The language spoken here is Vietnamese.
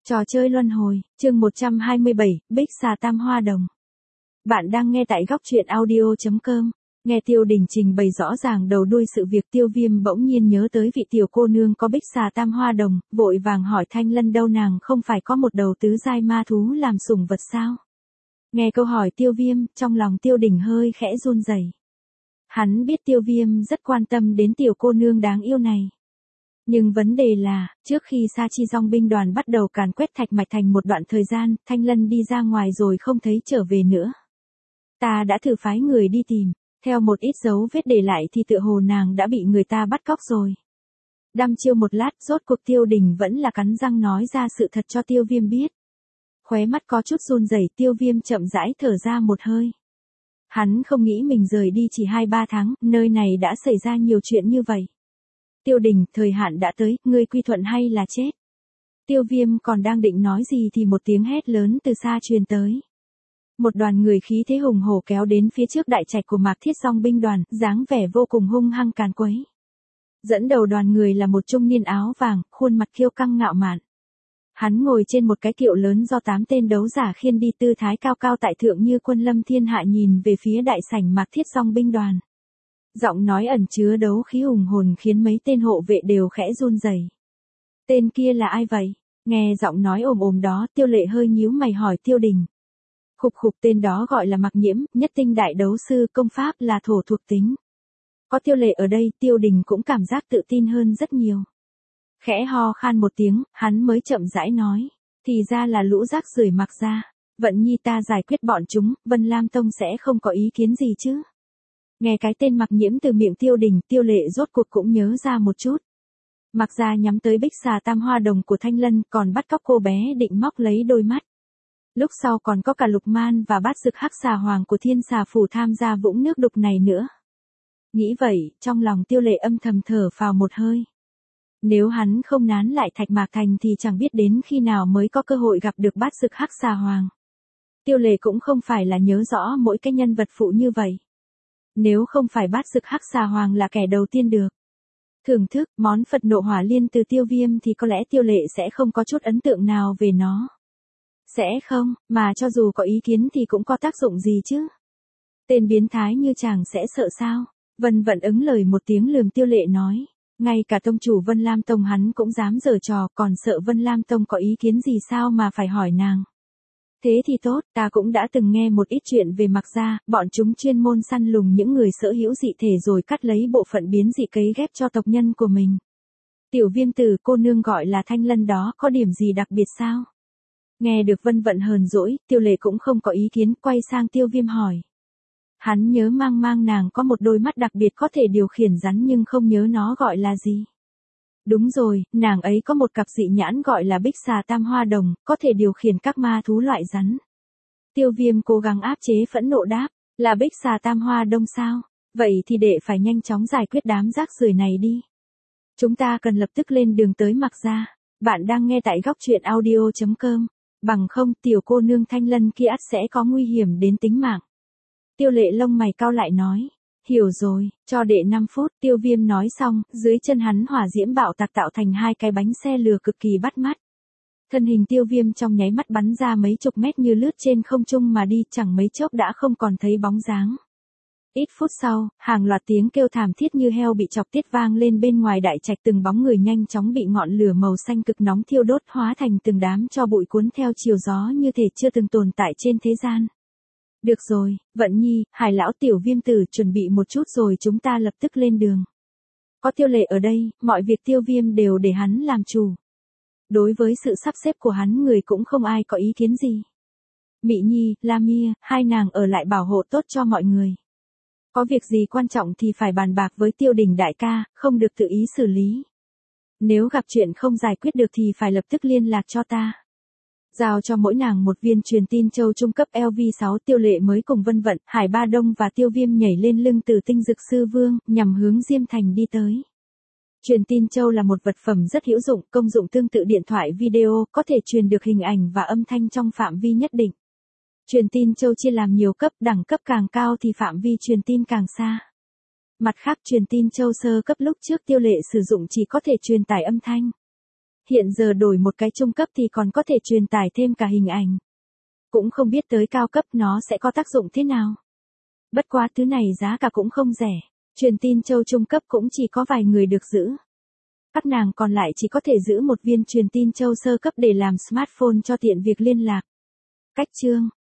Trò chơi luân hồi, chương 127, Bích xà tam hoa đồng. Bạn đang nghe tại góc truyện audio.com. Nghe Tiêu Đình trình bày rõ ràng đầu đuôi sự việc, Tiêu Viêm bỗng nhiên nhớ tới vị tiểu cô nương có bích xà tam hoa đồng, vội vàng hỏi Thanh Lân đâu, nàng không phải có một đầu tứ giai ma thú làm sủng vật sao? Nghe câu hỏi Tiêu Viêm, trong lòng Tiêu Đình hơi khẽ run rẩy. Hắn biết Tiêu Viêm rất quan tâm đến tiểu cô nương đáng yêu này. Nhưng vấn đề là, trước khi Sa Chi Dòng binh đoàn bắt đầu càn quét Thạch Mạch Thành một đoạn thời gian, Thanh Lân đi ra ngoài rồi không thấy trở về nữa. Ta đã thử phái người đi tìm, theo một ít dấu vết để lại thì tựa hồ nàng đã bị người ta bắt cóc rồi. Đăm chiêu một lát, rốt cuộc Tiêu Đình vẫn là cắn răng nói ra sự thật cho Tiêu Viêm biết. Khóe mắt có chút run rẩy, Tiêu Viêm chậm rãi thở ra một hơi. Hắn không nghĩ mình rời đi chỉ 2-3 tháng, nơi này đã xảy ra nhiều chuyện như vậy. Tiêu Đình, thời hạn đã tới, ngươi quy thuận hay là chết? Tiêu Viêm còn đang định nói gì thì một tiếng hét lớn từ xa truyền tới. Một đoàn người khí thế hùng hổ kéo đến phía trước đại trạch của Mạc Thiết Dòng binh đoàn, dáng vẻ vô cùng hung hăng càn quấy. Dẫn đầu đoàn người là một trung niên áo vàng, khuôn mặt kiêu căng ngạo mạn. Hắn ngồi trên một cái kiệu lớn do 8 tên đấu giả khiêng đi, tư thái cao cao tại thượng như quân lâm thiên hạ, nhìn về phía đại sảnh Mạc Thiết Dòng binh đoàn. Giọng nói ẩn chứa đấu khí hùng hồn khiến mấy tên hộ vệ đều khẽ run rẩy. Tên kia là ai vậy? Nghe giọng nói ồm ồm đó, Tiêu Lệ hơi nhíu mày hỏi Tiêu Đình. Khục khục, tên đó gọi là Mạc Nhiễm, nhất tinh đại đấu sư, công pháp là thổ thuộc tính. Có Tiêu Lệ ở đây, Tiêu Đình cũng cảm giác tự tin hơn rất nhiều. Khẽ ho khan một tiếng, hắn mới chậm rãi nói. Thì ra là lũ rác rưởi Mạc gia. Vận nhi ta giải quyết bọn chúng, Vân Lam Tông sẽ không có ý kiến gì chứ? Nghe cái tên Mạc Nhiễm từ miệng Tiêu Đình, Tiêu Lệ rốt cuộc cũng nhớ ra một chút. Mạc gia nhắm tới bích xà tam hoa đồng của Thanh Lân, còn bắt cóc cô bé định móc lấy đôi mắt. Lúc sau còn có cả Lục Man và Bát Dực Hắc Xà Hoàng của Thiên Xà Phủ tham gia vũng nước đục này nữa. Nghĩ vậy, trong lòng Tiêu Lệ âm thầm thở phào một hơi. Nếu hắn không nán lại Thạch Mạc Thành thì chẳng biết đến khi nào mới có cơ hội gặp được Bát Dực Hắc Xà Hoàng. Tiêu Lệ cũng không phải là nhớ rõ mỗi cái nhân vật phụ như vậy. Nếu không phải Bát Dực Hắc Xà Hoàng là kẻ đầu tiên được thưởng thức món Phật nộ hỏa liên từ Tiêu Viêm thì có lẽ Tiêu Lệ sẽ không có chút ấn tượng nào về nó. Sẽ không, mà cho dù có ý kiến thì cũng có tác dụng gì chứ? Tên biến thái như chàng sẽ sợ sao? Vân Vận ứng lời một tiếng lườm Tiêu Lệ nói. Ngay cả tông chủ Vân Lam Tông hắn cũng dám giở trò, còn sợ Vân Lam Tông có ý kiến gì sao mà phải hỏi nàng? Thế thì tốt, ta cũng đã từng nghe một ít chuyện về Mạc gia, bọn chúng chuyên môn săn lùng những người sở hữu dị thể rồi cắt lấy bộ phận biến dị cấy ghép cho tộc nhân của mình. Tiểu Viêm tử cô nương gọi là Thanh Lân đó có điểm gì đặc biệt sao? Nghe được Vân Vận hờn dỗi, Tiêu Lệ cũng không có ý kiến, quay sang Tiêu Viêm hỏi. Hắn nhớ mang mang nàng có một đôi mắt đặc biệt có thể điều khiển rắn nhưng không nhớ nó gọi là gì. Đúng rồi, nàng ấy có một cặp dị nhãn gọi là bích xà tam hoa đồng, có thể điều khiển các ma thú loại rắn. Tiêu Viêm cố gắng áp chế phẫn nộ đáp, là bích xà tam hoa đông sao? Vậy thì đệ phải nhanh chóng giải quyết đám rác rưởi này đi. Chúng ta cần lập tức lên đường tới Mạc gia. Bạn đang nghe tại góc truyện audio.com. Bằng không, tiểu cô nương Thanh Lân kia ắt sẽ có nguy hiểm đến tính mạng. Tiêu Lệ lông mày cau lại nói. Hiểu rồi, cho đệ 5 phút, Tiêu Viêm nói xong, dưới chân hắn hỏa diễm bạo tạc tạo thành 2 cái bánh xe lửa cực kỳ bắt mắt. Thân hình Tiêu Viêm trong nháy mắt bắn ra mấy chục mét như lướt trên không trung mà đi, chẳng mấy chốc đã không còn thấy bóng dáng. Ít phút sau, hàng loạt tiếng kêu thảm thiết như heo bị chọc tiết vang lên bên ngoài đại trạch, từng bóng người nhanh chóng bị ngọn lửa màu xanh cực nóng thiêu đốt hóa thành từng đám tro bụi cuốn theo chiều gió như thể chưa từng tồn tại trên thế gian. Được rồi, Vận nhi, Hải lão, Tiểu Viêm tử chuẩn bị một chút rồi chúng ta lập tức lên đường. Có Tiêu Lệ ở đây, mọi việc Tiêu Viêm đều để hắn làm chủ. Đối với sự sắp xếp của hắn người cũng không ai có ý kiến gì. Mị Nhi, Lamia, hai nàng ở lại bảo hộ tốt cho mọi người. Có việc gì quan trọng thì phải bàn bạc với Tiêu Đình đại ca, không được tự ý xử lý. Nếu gặp chuyện không giải quyết được thì phải lập tức liên lạc cho ta. Giao cho mỗi nàng một viên truyền tin châu trung cấp LV6. Tiêu Lệ mới cùng Vân Vận, Hải Ba Đông và Tiêu Viêm nhảy lên lưng Tử Tinh Dực Sư Vương, nhằm hướng Diêm Thành đi tới. Truyền tin châu là một vật phẩm rất hữu dụng, công dụng tương tự điện thoại video, có thể truyền được hình ảnh và âm thanh trong phạm vi nhất định. Truyền tin châu chia làm nhiều cấp, đẳng cấp càng cao thì phạm vi truyền tin càng xa. Mặt khác, truyền tin châu sơ cấp lúc trước Tiêu Lệ sử dụng chỉ có thể truyền tải âm thanh. Hiện giờ đổi một cái trung cấp thì còn có thể truyền tải thêm cả hình ảnh. Cũng không biết tới cao cấp nó sẽ có tác dụng thế nào. Bất quá thứ này giá cả cũng không rẻ. Truyền tin châu trung cấp cũng chỉ có vài người được giữ. Các nàng còn lại chỉ có thể giữ một viên truyền tin châu sơ cấp để làm smartphone cho tiện việc liên lạc. Cách chương